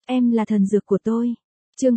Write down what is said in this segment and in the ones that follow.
Em là thần dược của tôi. Chương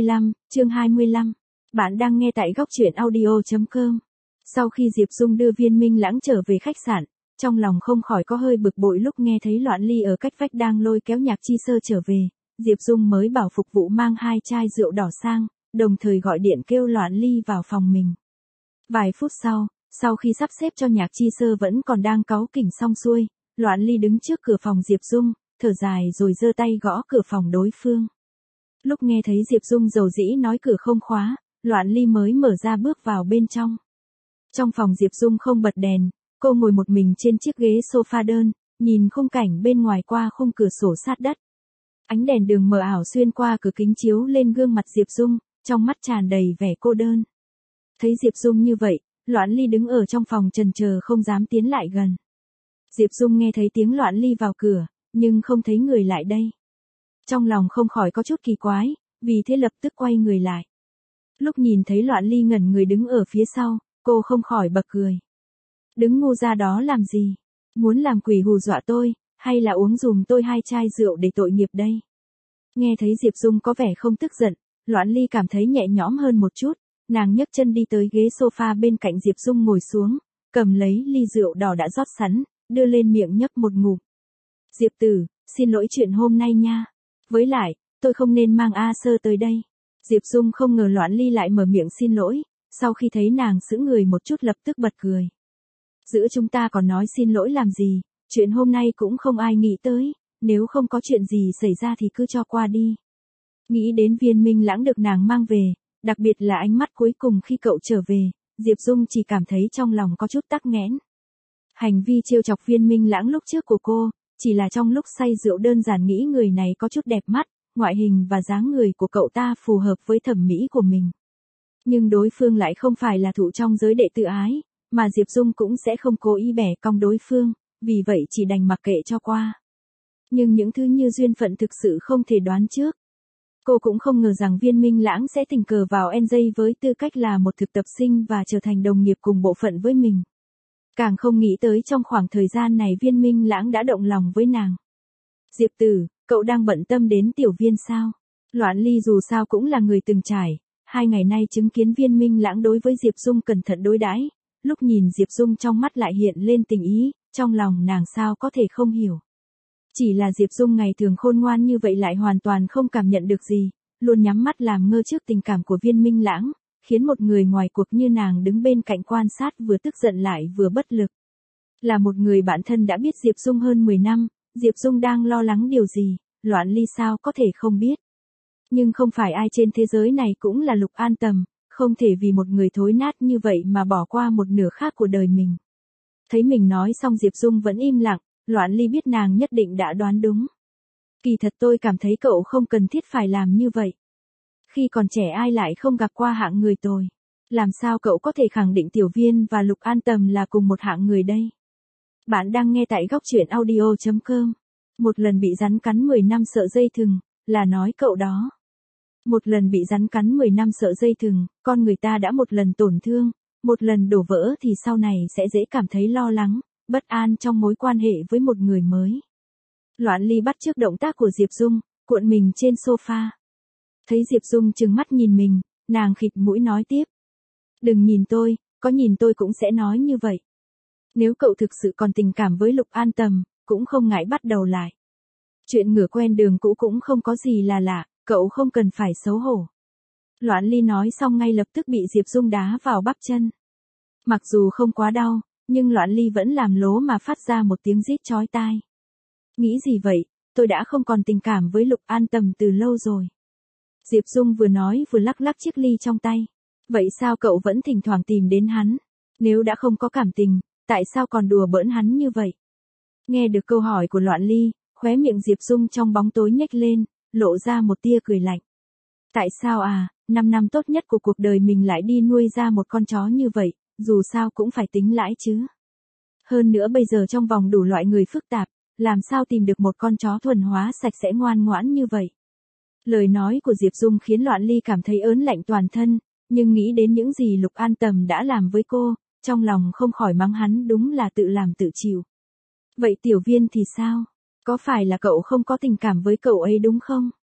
25. Bạn đang nghe tại góc truyện audio.com. Sau khi Diệp Dung đưa Viên Minh Lãng trở về khách sạn, trong lòng không khỏi có hơi bực bội lúc nghe thấy Loạn Ly ở cách vách đang lôi kéo Nhạc Chi Sơ trở về. Diệp Dung mới bảo phục vụ mang 2 chai rượu đỏ sang, đồng thời gọi điện kêu Loạn Ly vào phòng mình. Vài phút sau khi sắp xếp cho Nhạc Chi Sơ vẫn còn đang cáu kỉnh xong xuôi, Loạn Ly đứng trước cửa phòng Diệp Dung, thở dài rồi giơ tay gõ cửa phòng đối phương. Lúc nghe thấy Diệp Dung dầu dĩ nói cửa không khóa, Loạn Ly mới mở ra bước vào bên trong. Trong phòng Diệp Dung không bật đèn, cô ngồi một mình trên chiếc ghế sofa đơn, nhìn khung cảnh bên ngoài qua khung cửa sổ sát đất. Ánh đèn đường mờ ảo xuyên qua cửa kính chiếu lên gương mặt Diệp Dung, trong mắt tràn đầy vẻ cô đơn. Thấy Diệp Dung như vậy, Loạn Ly đứng ở trong phòng chần chờ không dám tiến lại gần. Diệp Dung nghe thấy tiếng Loạn Ly vào cửa, nhưng không thấy người lại đây. Trong lòng không khỏi có chút kỳ quái, vì thế lập tức quay người lại. Lúc nhìn thấy Loạn Ly ngẩn người đứng ở phía sau, cô không khỏi bật cười. Đứng ngu ra đó làm gì? Muốn làm quỷ hù dọa tôi, hay là uống dùm tôi 2 chai rượu để tội nghiệp đây? Nghe thấy Diệp Dung có vẻ không tức giận, Loạn Ly cảm thấy nhẹ nhõm hơn một chút, nàng nhấc chân đi tới ghế sofa bên cạnh Diệp Dung ngồi xuống, cầm lấy ly rượu đỏ đã rót sẵn, đưa lên miệng nhấp một ngụm. Diệp tử, xin lỗi chuyện hôm nay nha. Với lại, tôi không nên mang A Sơ tới đây. Diệp Dung không ngờ Loạn Ly lại mở miệng xin lỗi, sau khi thấy nàng sững người một chút lập tức bật cười. Giữa chúng ta còn nói xin lỗi làm gì, chuyện hôm nay cũng không ai nghĩ tới, nếu không có chuyện gì xảy ra thì cứ cho qua đi. Nghĩ đến Viên Minh Lãng được nàng mang về, đặc biệt là ánh mắt cuối cùng khi cậu trở về, Diệp Dung chỉ cảm thấy trong lòng có chút tắc nghẽn. Hành vi trêu chọc Viên Minh Lãng lúc trước của cô, chỉ là trong lúc say rượu đơn giản nghĩ người này có chút đẹp mắt, ngoại hình và dáng người của cậu ta phù hợp với thẩm mỹ của mình. Nhưng đối phương lại không phải là thụ trong giới đệ tự ái, mà Diệp Dung cũng sẽ không cố ý bẻ cong đối phương, vì vậy chỉ đành mặc kệ cho qua. Nhưng những thứ như duyên phận thực sự không thể đoán trước. Cô cũng không ngờ rằng Viên Minh Lãng sẽ tình cờ vào NJ với tư cách là một thực tập sinh và trở thành đồng nghiệp cùng bộ phận với mình. Càng không nghĩ tới trong khoảng thời gian này Viên Minh Lãng đã động lòng với nàng. Diệp tử, cậu đang bận tâm đến Tiểu Viên sao? Loạn Ly dù sao cũng là người từng trải, 2 ngày nay chứng kiến Viên Minh Lãng đối với Diệp Dung cẩn thận đối đãi, lúc nhìn Diệp Dung trong mắt lại hiện lên tình ý, trong lòng nàng sao có thể không hiểu. Chỉ là Diệp Dung ngày thường khôn ngoan như vậy lại hoàn toàn không cảm nhận được gì, luôn nhắm mắt làm ngơ trước tình cảm của Viên Minh Lãng, khiến một người ngoài cuộc như nàng đứng bên cạnh quan sát vừa tức giận lại vừa bất lực. Là một người bạn thân đã biết Diệp Dung hơn 10 năm, Diệp Dung đang lo lắng điều gì, Loạn Ly sao có thể không biết. Nhưng không phải ai trên thế giới này cũng là Lục An Tầm, không thể vì một người thối nát như vậy mà bỏ qua một nửa khác của đời mình. Thấy mình nói xong Diệp Dung vẫn im lặng, Loạn Ly biết nàng nhất định đã đoán đúng. Kỳ thật tôi cảm thấy cậu không cần thiết phải làm như vậy. Khi còn trẻ ai lại không gặp qua hạng người tồi. Làm sao cậu có thể khẳng định Tiểu Viên và Lục An Tầm là cùng một hạng người đây? Bạn đang nghe tại góc truyện audio.com. Một lần bị rắn cắn 10 năm sợ dây thừng, là nói cậu đó. Một lần bị rắn cắn 10 năm sợ dây thừng, con người ta đã một lần tổn thương, một lần đổ vỡ thì sau này sẽ dễ cảm thấy lo lắng, bất an trong mối quan hệ với một người mới. Loạn Ly bắt chước động tác của Diệp Dung, cuộn mình trên sofa. Thấy Diệp Dung trừng mắt nhìn mình, nàng khịt mũi nói tiếp. Đừng nhìn tôi, có nhìn tôi cũng sẽ nói như vậy. Nếu cậu thực sự còn tình cảm với Lục An Tầm, cũng không ngại bắt đầu lại. Chuyện ngửa quen đường cũ cũng không có gì là lạ, cậu không cần phải xấu hổ. Loạn Ly nói xong ngay lập tức bị Diệp Dung đá vào bắp chân. Mặc dù không quá đau, nhưng Loạn Ly vẫn làm lố mà phát ra một tiếng rít chói tai. Nghĩ gì vậy, tôi đã không còn tình cảm với Lục An Tầm từ lâu rồi. Diệp Dung vừa nói vừa lắc lắc chiếc ly trong tay. Vậy sao cậu vẫn thỉnh thoảng tìm đến hắn? Nếu đã không có cảm tình, tại sao còn đùa bỡn hắn như vậy? Nghe được câu hỏi của Loạn Ly, khóe miệng Diệp Dung trong bóng tối nhếch lên, lộ ra một tia cười lạnh. Tại sao à, 5 năm tốt nhất của cuộc đời mình lại đi nuôi ra một con chó như vậy, dù sao cũng phải tính lãi chứ. Hơn nữa bây giờ trong vòng đủ loại người phức tạp, làm sao tìm được một con chó thuần hóa sạch sẽ ngoan ngoãn như vậy. Lời nói của Diệp Dung khiến Loạn Ly cảm thấy ớn lạnh toàn thân, nhưng nghĩ đến những gì Lục An Tầm đã làm với cô, trong lòng không khỏi mắng hắn đúng là tự làm tự chịu. Vậy Tiểu Viên thì sao? Có phải là cậu không có tình cảm với cậu ấy đúng không?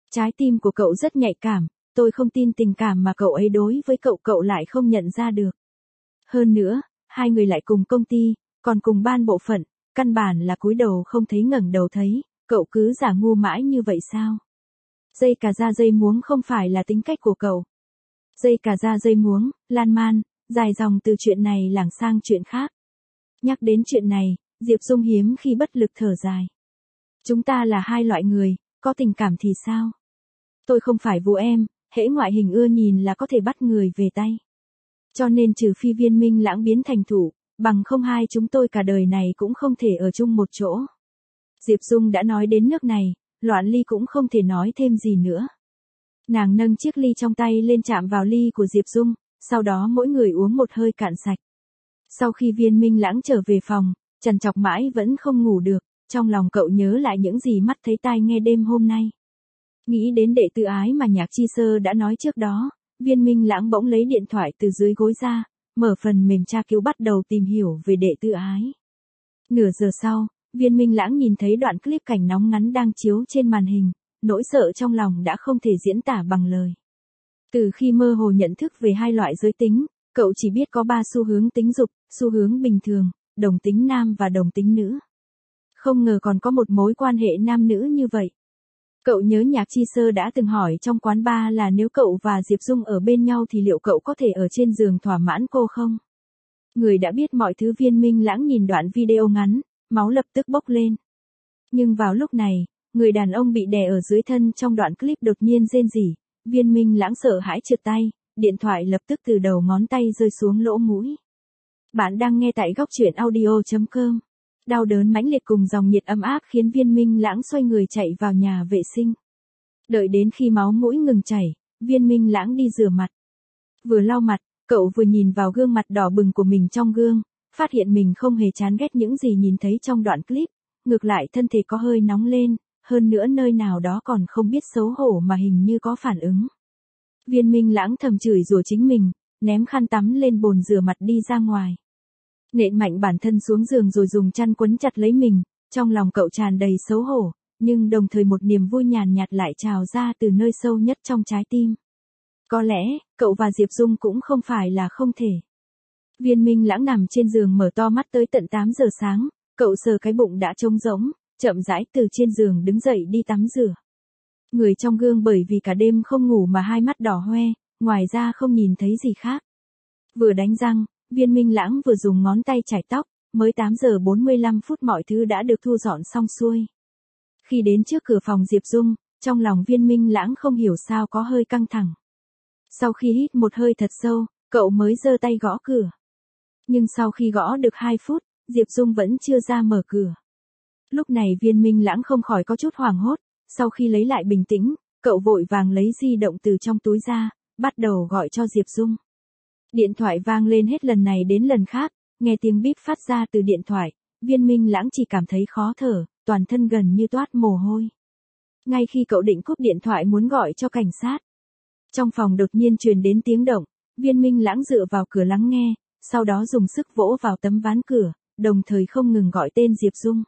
Trái tim của cậu rất nhạy cảm, tôi không tin tình cảm mà cậu ấy đối với cậu lại không nhận ra được. Hơn nữa, hai người lại cùng công ty, còn cùng ban bộ phận, căn bản là cúi đầu không thấy ngẩng đầu thấy, cậu cứ giả ngu mãi như vậy sao? Dây cà da dây muống không phải là tính cách của cậu. Dây cà da dây muống, lan man, dài dòng từ chuyện này lảng sang chuyện khác. Nhắc đến chuyện này, Diệp Dung hiếm khi bất lực thở dài. Chúng ta là hai loại người, có tình cảm thì sao? Tôi không phải vụ em, hễ ngoại hình ưa nhìn là có thể bắt người về tay. Cho nên trừ phi Viên Minh Lãng biến thành thủ, bằng không hai chúng tôi cả đời này cũng không thể ở chung một chỗ. Diệp Dung đã nói đến nước này, Loạn Ly cũng không thể nói thêm gì nữa. Nàng nâng chiếc ly trong tay lên chạm vào ly của Diệp Dung, sau đó mỗi người uống một hơi cạn sạch. Sau khi Viên Minh Lãng trở về phòng, trằn trọc mãi vẫn không ngủ được, trong lòng cậu nhớ lại những gì mắt thấy tai nghe đêm hôm nay. Nghĩ đến đệ tự ái mà Nhạc Chi Sơ đã nói trước đó, Viên Minh Lãng bỗng lấy điện thoại từ dưới gối ra, mở phần mềm tra cứu bắt đầu tìm hiểu về đệ tự ái. Nửa giờ sau, Viên Minh Lãng nhìn thấy đoạn clip cảnh nóng ngắn đang chiếu trên màn hình, nỗi sợ trong lòng đã không thể diễn tả bằng lời. Từ khi mơ hồ nhận thức về hai loại giới tính, cậu chỉ biết có 3 xu hướng tính dục, xu hướng bình thường, đồng tính nam và đồng tính nữ. Không ngờ còn có một mối quan hệ nam nữ như vậy. Cậu nhớ Nhạc Chi Sơ đã từng hỏi trong quán bar là nếu cậu và Diệp Dung ở bên nhau thì liệu cậu có thể ở trên giường thỏa mãn cô không? Người đã biết mọi thứ Viên Minh Lãng nhìn đoạn video ngắn, máu lập tức bốc lên. Nhưng vào lúc này, người đàn ông bị đè ở dưới thân trong đoạn clip đột nhiên rên rỉ, Viên Minh Lãng sợ hãi trượt tay, điện thoại lập tức từ đầu ngón tay rơi xuống lỗ mũi. Bạn đang nghe tại góc truyện audio.com. Đau đớn mãnh liệt cùng dòng nhiệt ấm áp khiến Viên Minh Lãng xoay người chạy vào nhà vệ sinh. Đợi đến khi máu mũi ngừng chảy, Viên Minh Lãng đi rửa mặt. Vừa lau mặt, cậu vừa nhìn vào gương mặt đỏ bừng của mình trong gương, phát hiện mình không hề chán ghét những gì nhìn thấy trong đoạn clip, ngược lại thân thể có hơi nóng lên, hơn nữa nơi nào đó còn không biết xấu hổ mà hình như có phản ứng. Viên Minh Lãng thầm chửi rủa chính mình, ném khăn tắm lên bồn rửa mặt đi ra ngoài. Nện mạnh bản thân xuống giường rồi dùng chăn quấn chặt lấy mình, trong lòng cậu tràn đầy xấu hổ, nhưng đồng thời một niềm vui nhàn nhạt lại trào ra từ nơi sâu nhất trong trái tim. Có lẽ, cậu và Diệp Dung cũng không phải là không thể. Viên Minh Lãng nằm trên giường mở to mắt tới tận 8 giờ sáng, cậu sờ cái bụng đã trống rỗng, chậm rãi từ trên giường đứng dậy đi tắm rửa. Người trong gương bởi vì cả đêm không ngủ mà hai mắt đỏ hoe, ngoài ra không nhìn thấy gì khác. Vừa đánh răng, Viên Minh Lãng vừa dùng ngón tay chải tóc, mới 8 giờ 45 phút mọi thứ đã được thu dọn xong xuôi. Khi đến trước cửa phòng Diệp Dung, trong lòng Viên Minh Lãng không hiểu sao có hơi căng thẳng. Sau khi hít một hơi thật sâu, cậu mới giơ tay gõ cửa. Nhưng sau khi gõ được 2 phút, Diệp Dung vẫn chưa ra mở cửa. Lúc này Viên Minh Lãng không khỏi có chút hoảng hốt, sau khi lấy lại bình tĩnh, cậu vội vàng lấy di động từ trong túi ra, bắt đầu gọi cho Diệp Dung. Điện thoại vang lên hết lần này đến lần khác, nghe tiếng bíp phát ra từ điện thoại, Viên Minh Lãng chỉ cảm thấy khó thở, toàn thân gần như toát mồ hôi. Ngay khi cậu định cúp điện thoại muốn gọi cho cảnh sát, trong phòng đột nhiên truyền đến tiếng động, Viên Minh Lãng dựa vào cửa lắng nghe, sau đó dùng sức vỗ vào tấm ván cửa, đồng thời không ngừng gọi tên Diệp Dung.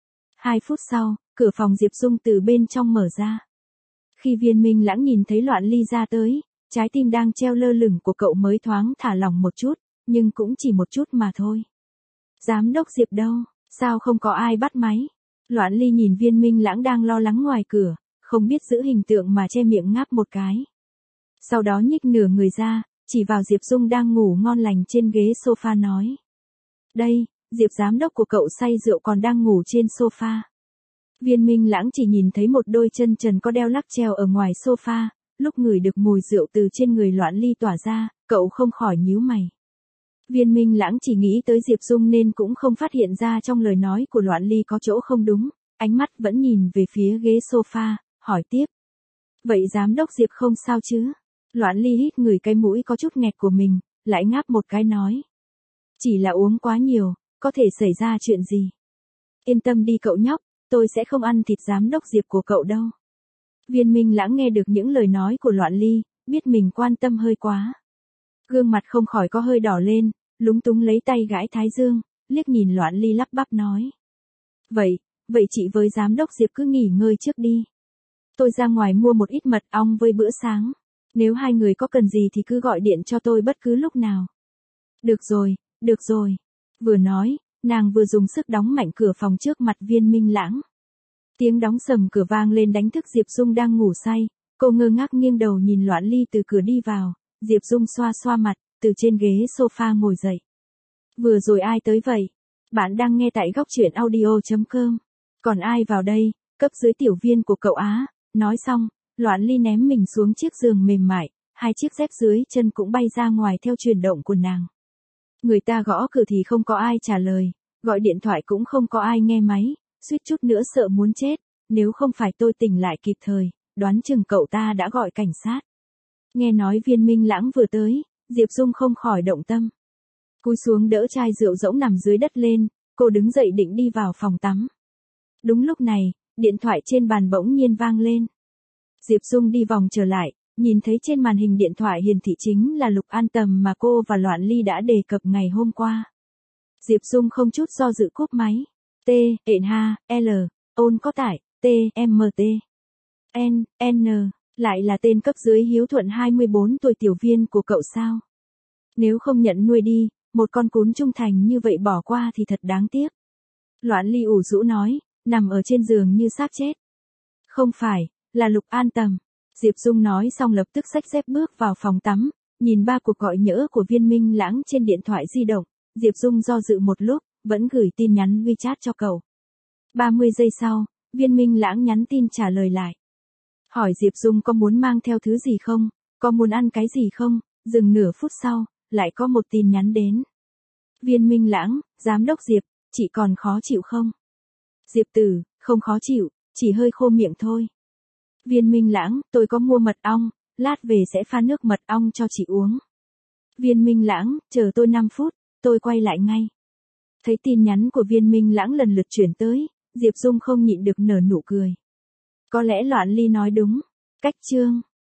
2 phút sau, cửa phòng Diệp Dung từ bên trong mở ra. Khi Viên Minh Lãng nhìn thấy Loạn Ly ra tới, trái tim đang treo lơ lửng của cậu mới thoáng thả lỏng một chút, nhưng cũng chỉ một chút mà thôi. Giám đốc Diệp đâu, sao không có ai bắt máy? Loạn Ly nhìn Viên Minh Lãng đang lo lắng ngoài cửa, không biết giữ hình tượng mà che miệng ngáp một cái. Sau đó nhích nửa người ra, chỉ vào Diệp Dung đang ngủ ngon lành trên ghế sofa nói. Đây, Diệp giám đốc của cậu say rượu còn đang ngủ trên sofa. Viên Minh Lãng chỉ nhìn thấy một đôi chân trần có đeo lắc treo ở ngoài sofa, lúc ngửi được mùi rượu từ trên người Loạn Ly tỏa ra, cậu không khỏi nhíu mày. Viên Minh Lãng chỉ nghĩ tới Diệp Dung nên cũng không phát hiện ra trong lời nói của Loạn Ly có chỗ không đúng, ánh mắt vẫn nhìn về phía ghế sofa, hỏi tiếp. Vậy giám đốc Diệp không sao chứ? Loạn Ly hít ngửi cái mũi có chút nghẹt của mình, lại ngáp một cái nói. Chỉ là uống quá nhiều, có thể xảy ra chuyện gì? Yên tâm đi cậu nhóc, tôi sẽ không ăn thịt giám đốc Diệp của cậu đâu. Viên Minh Lãng nghe được những lời nói của Loạn Ly, biết mình quan tâm hơi quá. Gương mặt không khỏi có hơi đỏ lên, lúng túng lấy tay gãi thái dương, liếc nhìn Loạn Ly lắp bắp nói. Vậy chị với giám đốc Diệp cứ nghỉ ngơi trước đi. Tôi ra ngoài mua một ít mật ong với bữa sáng. Nếu hai người có cần gì thì cứ gọi điện cho tôi bất cứ lúc nào. Được rồi, được rồi. Vừa nói, nàng vừa dùng sức đóng mạnh cửa phòng trước mặt Viên Minh Lãng. Tiếng đóng sầm cửa vang lên đánh thức Diệp Dung đang ngủ say. Cô ngơ ngác nghiêng đầu nhìn Loạn Ly từ cửa đi vào. Diệp Dung xoa xoa mặt, từ trên ghế sofa ngồi dậy. Vừa rồi ai tới vậy? Bạn đang nghe tại góc truyện audio.com. Còn ai vào đây? Cấp dưới tiểu viên của cậu á. Nói xong, Loạn Ly ném mình xuống chiếc giường mềm mại, hai chiếc dép dưới chân cũng bay ra ngoài theo chuyển động của nàng. Người ta gõ cửa thì không có ai trả lời, gọi điện thoại cũng không có ai nghe máy, suýt chút nữa sợ muốn chết, nếu không phải tôi tỉnh lại kịp thời, đoán chừng cậu ta đã gọi cảnh sát. Nghe nói Viên Minh Lãng vừa tới, Diệp Dung không khỏi động tâm. Cúi xuống đỡ chai rượu rỗng nằm dưới đất lên, cô đứng dậy định đi vào phòng tắm. Đúng lúc này, điện thoại trên bàn bỗng nhiên vang lên. Diệp Dung đi vòng trở lại, nhìn thấy trên màn hình điện thoại hiển thị chính là Lục An Tầm mà cô và Loạn Ly đã đề cập ngày hôm qua. Diệp Dung không chút do dự cúp máy. T, ện ha, L, ôn có tải, T, M, T, N, N, lại là tên cấp dưới Hiếu Thuận 24 tuổi tiểu viên của cậu sao? Nếu không nhận nuôi đi, một con cún trung thành như vậy bỏ qua thì thật đáng tiếc. Loạn Ly ủ rũ nói, nằm ở trên giường như xác chết. Không phải, là Lục An Tầm. Diệp Dung nói xong lập tức xách dép bước vào phòng tắm, nhìn 3 cuộc gọi nhỡ của Viên Minh Lãng trên điện thoại di động. Diệp Dung do dự một lúc, vẫn gửi tin nhắn WeChat cho cậu. 30 giây sau, Viên Minh Lãng nhắn tin trả lời lại. Hỏi Diệp Dung có muốn mang theo thứ gì không, có muốn ăn cái gì không, dừng nửa phút sau, lại có một tin nhắn đến. Viên Minh Lãng, Giám đốc Diệp, chị còn khó chịu không? Diệp Tử, không khó chịu, chỉ hơi khô miệng thôi. Viên Minh Lãng, tôi có mua mật ong, lát về sẽ pha nước mật ong cho chị uống. Viên Minh Lãng, chờ tôi 5 phút, tôi quay lại ngay. Thấy tin nhắn của Viên Minh Lãng lần lượt chuyển tới, Diệp Dung không nhịn được nở nụ cười. Có lẽ Loạn Ly nói đúng. Cách chương